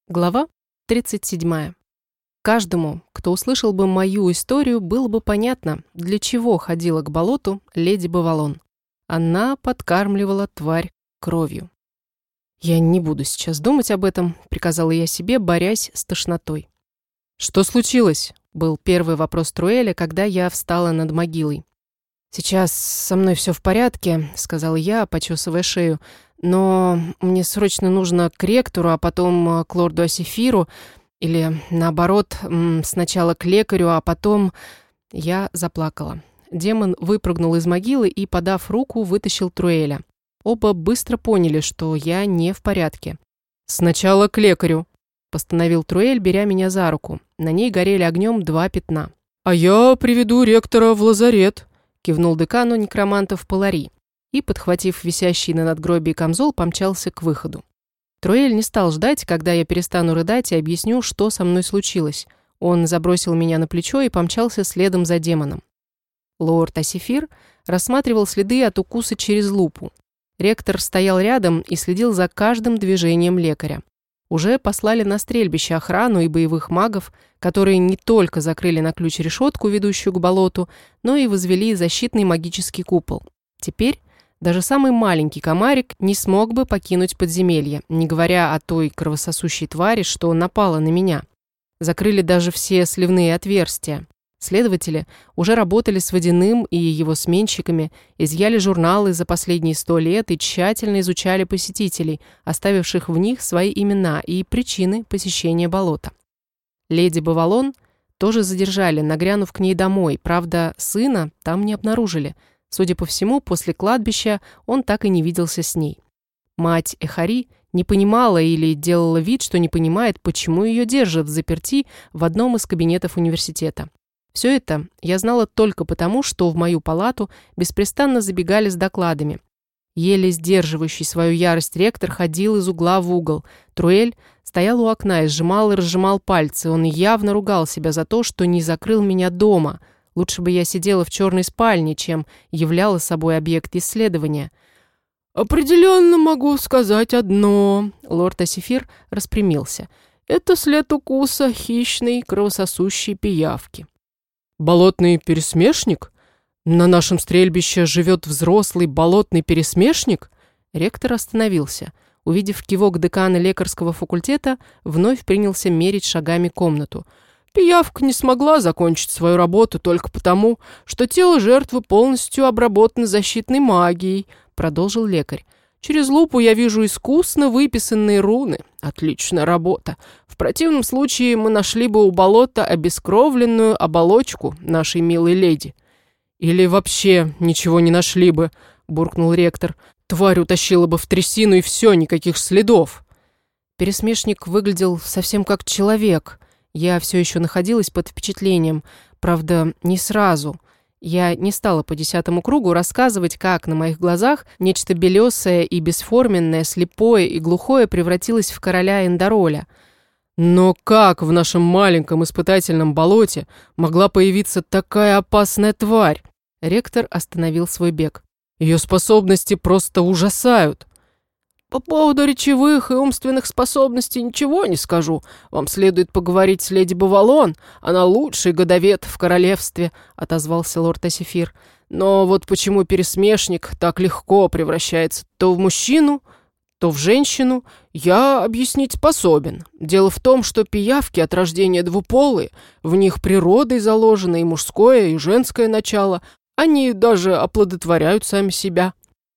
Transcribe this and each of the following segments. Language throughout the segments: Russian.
Глава 37. Каждому, кто услышал бы мою историю, было бы понятно, для чего ходила к болоту леди Бавалон. Она подкармливала тварь кровью. «Я не буду сейчас думать об этом», — приказала я себе, борясь с тошнотой. «Что случилось?» — был первый вопрос Труэля, когда я встала над могилой. «Сейчас со мной все в порядке», — сказала я, почесывая шею. «Но мне срочно нужно к ректору, а потом к лорду Асефиру, или наоборот, сначала к лекарю, а потом...» Я заплакала. Демон выпрыгнул из могилы и, подав руку, вытащил Труэля. Оба быстро поняли, что я не в порядке. «Сначала к лекарю», — постановил Труэль, беря меня за руку. На ней горели огнем 2 пятна. «А я приведу ректора в лазарет», — кивнул декану некромантов Палари и, подхватив висящий на надгробии камзол, помчался к выходу. Труэль не стал ждать, когда я перестану рыдать и объясню, что со мной случилось. Он забросил меня на плечо и помчался следом за демоном. Лорд Асефир рассматривал следы от укуса через лупу. Ректор стоял рядом и следил за каждым движением лекаря. Уже послали на стрельбище охрану и боевых магов, которые не только закрыли на ключ решетку, ведущую к болоту, но и возвели защитный магический купол. Теперь даже самый маленький комарик не смог бы покинуть подземелье, не говоря о той кровососущей твари, что напала на меня. Закрыли даже все сливные отверстия. Следователи уже работали с Водяным и его сменщиками, изъяли журналы за последние 100 лет и тщательно изучали посетителей, оставивших в них свои имена и причины посещения болота. Леди Бавалон тоже задержали, нагрянув к ней домой, правда, сына там не обнаружили. Судя по всему, после кладбища он так и не виделся с ней. Мать Эхари не понимала или делала вид, что не понимает, почему ее держат взаперти в одном из кабинетов университета. Все это я знала только потому, что в мою палату беспрестанно забегали с докладами. Еле сдерживающий свою ярость ректор ходил из угла в угол. Труэль стоял у окна и сжимал пальцы. Он явно ругал себя за то, что не закрыл меня дома. Лучше бы я сидела в черной спальне, чем являла собой объект исследования. «Определенно могу сказать одно», — лорд Асефир распрямился. «Это след укуса хищной кровососущей пиявки». «Болотный пересмешник? На нашем стрельбище живет взрослый болотный пересмешник?» Ректор остановился. Увидев кивок декана лекарского факультета, вновь принялся мерить шагами комнату. «Пиявка не смогла закончить свою работу только потому, что тело жертвы полностью обработано защитной магией», продолжил лекарь. «Через лупу я вижу искусно выписанные руны. Отличная работа. В противном случае мы нашли бы у болота обескровленную оболочку нашей милой леди». «Или вообще ничего не нашли бы», буркнул ректор. «Тварь утащила бы в трясину, и все, никаких следов». Пересмешник выглядел совсем как человек. Я все еще находилась под впечатлением. Правда, не сразу. Я не стала по 10-му кругу рассказывать, как на моих глазах нечто белесое и бесформенное, слепое и глухое превратилось в короля Эндороля. Но как в нашем маленьком испытательном болоте могла появиться такая опасная тварь? Ректор остановил свой бег. Ее способности просто ужасают. «По поводу речевых и умственных способностей ничего не скажу. Вам следует поговорить с леди Бавалон. Она лучший годовед в королевстве», — отозвался лорд Асефир. «Но вот почему пересмешник так легко превращается то в мужчину, то в женщину, я объяснить способен. Дело в том, что пиявки от рождения двуполые, в них природой заложено и мужское, и женское начало. Они даже оплодотворяют сами себя».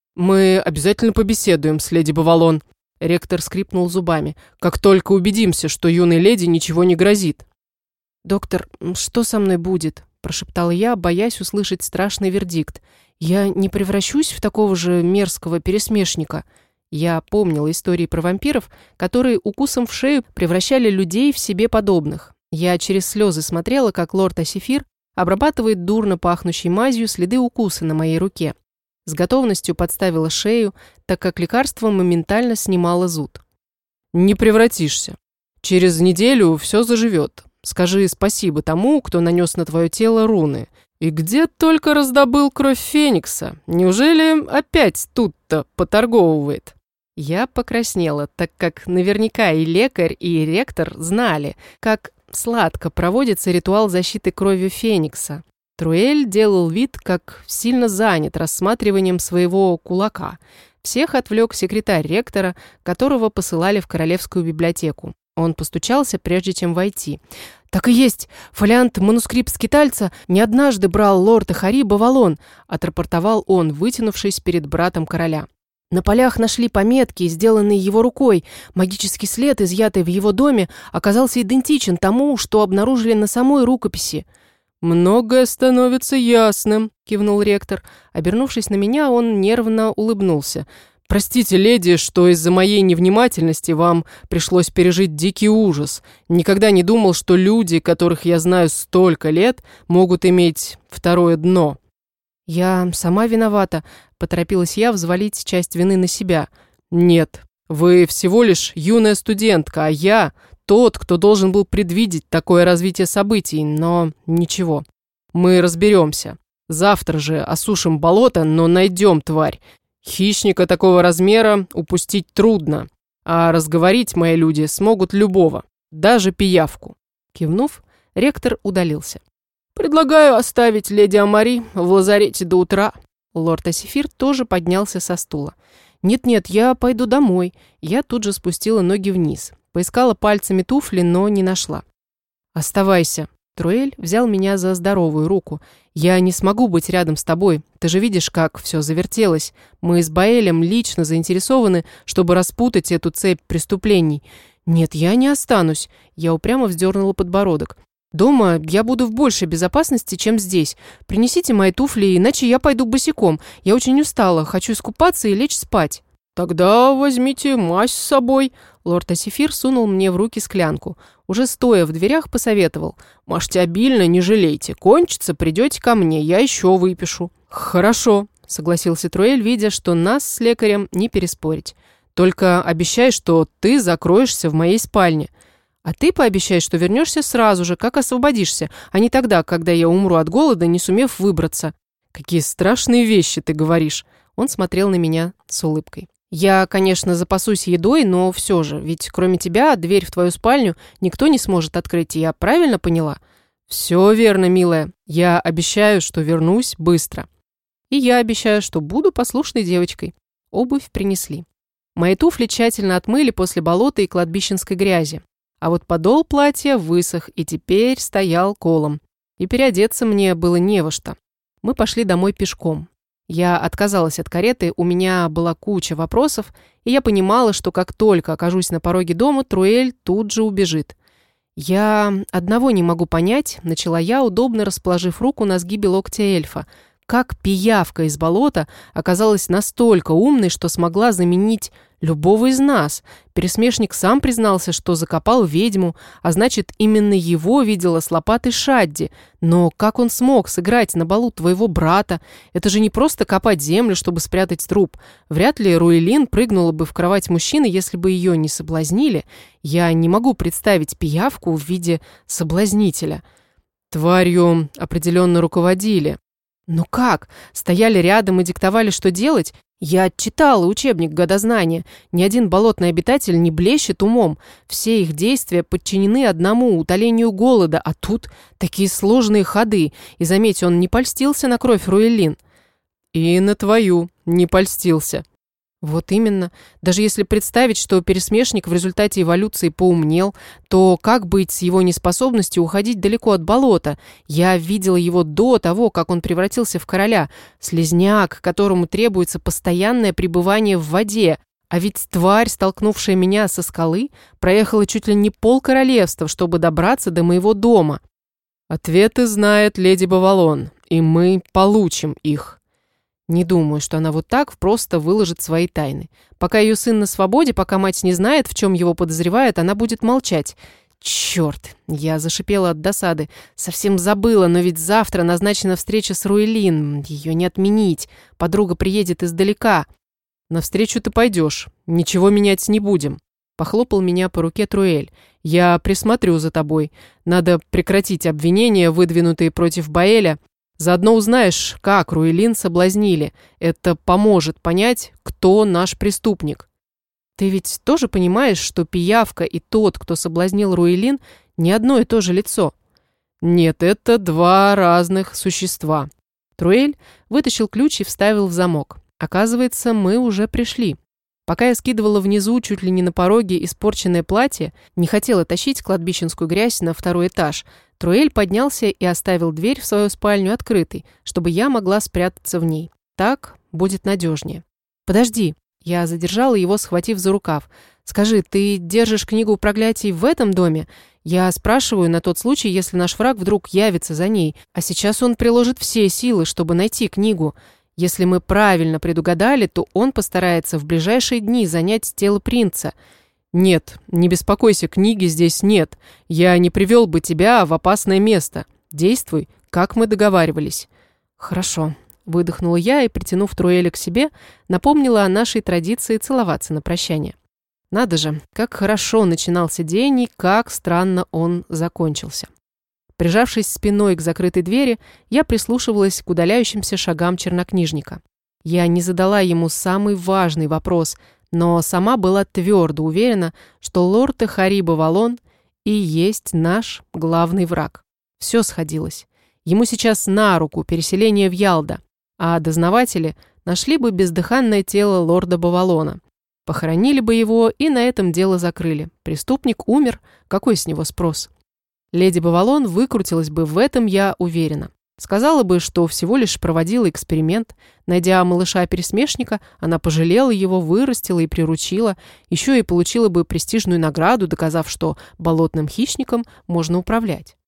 «Мы обязательно побеседуем с леди Бавалон», — ректор скрипнул зубами, «как только убедимся, что юной леди ничего не грозит». «Доктор, что со мной будет?» — прошептала я, боясь услышать страшный вердикт. «Я не превращусь в такого же мерзкого пересмешника». Я помнила истории про вампиров, которые укусом в шею превращали людей в себе подобных. Я через слезы смотрела, как лорд Асефир обрабатывает дурно пахнущей мазью следы укуса на моей руке. С готовностью подставила шею, так как лекарство моментально снимало зуд. «Не превратишься. Через неделю все заживет. Скажи спасибо тому, кто нанес на твое тело руны. И где только раздобыл кровь Феникса? Неужели опять тут-то поторговывает?» Я покраснела, так как наверняка и лекарь, и ректор знали, как сладко проводится ритуал защиты кровью Феникса. Труэль делал вид, как сильно занят рассматриванием своего кулака. Всех отвлек секретарь ректора, которого посылали в Королевскую библиотеку. Он постучался, прежде чем войти. «Так и есть! Фолиант-манускрипт скитальца не однажды брал лорд Эхари Бавалон», отрапортовал он, вытянувшись перед братом короля. «На полях нашли пометки, сделанные его рукой. Магический след, изъятый в его доме, оказался идентичен тому, что обнаружили на самой рукописи». «Многое становится ясным», — кивнул ректор. Обернувшись на меня, он нервно улыбнулся. «Простите, леди, что из-за моей невнимательности вам пришлось пережить дикий ужас. Никогда не думал, что люди, которых я знаю столько лет, могут иметь второе дно». «Я сама виновата», — поторопилась я взвалить часть вины на себя. «Нет, вы всего лишь юная студентка, а я тот, кто должен был предвидеть такое развитие событий, но ничего. Мы разберемся. Завтра же осушим болото, но найдем тварь. Хищника такого размера упустить трудно, а разговорить мои люди смогут любого, даже пиявку». Кивнув, ректор удалился. «Предлагаю оставить леди Амари в лазарете до утра». Лорд Асифир тоже поднялся со стула. «Нет-нет, я пойду домой». Я тут же спустила ноги вниз. Поискала пальцами туфли, но не нашла. «Оставайся». Труэль взял меня за здоровую руку. «Я не смогу быть рядом с тобой. Ты же видишь, как все завертелось. Мы с Баэлем лично заинтересованы, чтобы распутать эту цепь преступлений». «Нет, я не останусь». Я упрямо вздернула подбородок. «Дома я буду в большей безопасности, чем здесь. Принесите мои туфли, иначе я пойду босиком. Я очень устала, хочу искупаться и лечь спать». «Тогда возьмите мазь с собой». Лорд Асифир сунул мне в руки склянку. Уже стоя в дверях, посоветовал. «Мажьте обильно, не жалейте. Кончится, придете ко мне, я еще выпишу». «Хорошо», — согласился Труэль, видя, что нас с лекарем не переспорить. «Только обещай, что ты закроешься в моей спальне. А ты пообещай, что вернешься сразу же, как освободишься, а не тогда, когда я умру от голода, не сумев выбраться». «Какие страшные вещи ты говоришь!» Он смотрел на меня с улыбкой. «Я, конечно, запасусь едой, но все же, ведь кроме тебя дверь в твою спальню никто не сможет открыть, я правильно поняла?» «Все верно, милая. Я обещаю, что вернусь быстро». «И я обещаю, что буду послушной девочкой». Обувь принесли. Мои туфли тщательно отмыли после болота и кладбищенской грязи. А вот подол платья высох и теперь стоял колом. И переодеться мне было не во что. Мы пошли домой пешком. Я отказалась от кареты, у меня была куча вопросов, и я понимала, что как только окажусь на пороге дома, Труэль тут же убежит. «Я одного не могу понять», — начала я, удобно расположив руку на сгибе локтя эльфа. «Как пиявка из болота оказалась настолько умной, что смогла заменить любого из нас? Пересмешник сам признался, что закопал ведьму, а значит, именно его видела с лопатой Шадди. Но как он смог сыграть на балу твоего брата? Это же не просто копать землю, чтобы спрятать труп. Вряд ли Руэлин прыгнула бы в кровать мужчины, если бы ее не соблазнили. Я не могу представить пиявку в виде соблазнителя». «Тварью определенно руководили». «Ну как? Стояли рядом и диктовали, что делать? Я читала учебник годознания. Ни один болотный обитатель не блещет умом. Все их действия подчинены одному – утолению голода, а тут такие сложные ходы. И заметь, он не польстился на кровь Руэлин». «И на твою не польстился». «Вот именно. Даже если представить, что пересмешник в результате эволюции поумнел, то как быть с его неспособностью уходить далеко от болота? Я видела его до того, как он превратился в короля. Слизняк, которому требуется постоянное пребывание в воде. А ведь тварь, столкнувшая меня со скалы, проехала чуть ли не полкоролевства, чтобы добраться до моего дома». «Ответы знает леди Бавалон, и мы получим их». Не думаю, что она вот так просто выложит свои тайны. Пока ее сын на свободе, пока мать не знает, в чем его подозревает, она будет молчать. Черт, я зашипела от досады. Совсем забыла, но ведь завтра назначена встреча с Руэлин. Ее не отменить. Подруга приедет издалека. «Навстречу ты пойдешь. Ничего менять не будем». Похлопал меня по руке Труэль. «Я присмотрю за тобой. Надо прекратить обвинения, выдвинутые против Баэля. Заодно узнаешь, как Руэлин соблазнили. Это поможет понять, кто наш преступник». Ты ведь тоже понимаешь, что пиявка и тот, кто соблазнил Руэлин, не одно и то же лицо? Нет, это два разных существа. Труэль вытащил ключ и вставил в замок. Оказывается, мы уже пришли. Пока я скидывала внизу, чуть ли не на пороге, испорченное платье, не хотела тащить кладбищенскую грязь на второй этаж, Труэль поднялся и оставил дверь в свою спальню открытой, чтобы я могла спрятаться в ней. Так будет надежнее. «Подожди». Я задержала его, схватив за рукав. «Скажи, ты держишь книгу проклятий в этом доме? Я спрашиваю на тот случай, если наш враг вдруг явится за ней, а сейчас он приложит все силы, чтобы найти книгу. Если мы правильно предугадали, то он постарается в ближайшие дни занять тело принца». «Нет, не беспокойся, книги здесь нет. Я не привел бы тебя в опасное место. Действуй, как мы договаривались». «Хорошо». Выдохнула я и, притянув Труэля к себе, напомнила о нашей традиции целоваться на прощание. Надо же, как хорошо начинался день и как странно он закончился. Прижавшись спиной к закрытой двери, я прислушивалась к удаляющимся шагам чернокнижника. Я не задала ему самый важный вопрос, но сама была твердо уверена, что лорд Эхари Бавалон и есть наш главный враг. Все сходилось. Ему сейчас на руку переселение в Ялда, а дознаватели нашли бы бездыханное тело лорда Бавалона. Похоронили бы его и на этом дело закрыли. Преступник умер, какой с него спрос? Леди Бавалон выкрутилась бы, в этом я уверена. Сказала бы, что всего лишь проводила эксперимент. Найдя малыша-пересмешника, она пожалела его, вырастила и приручила, еще и получила бы престижную награду, доказав, что болотным хищником можно управлять.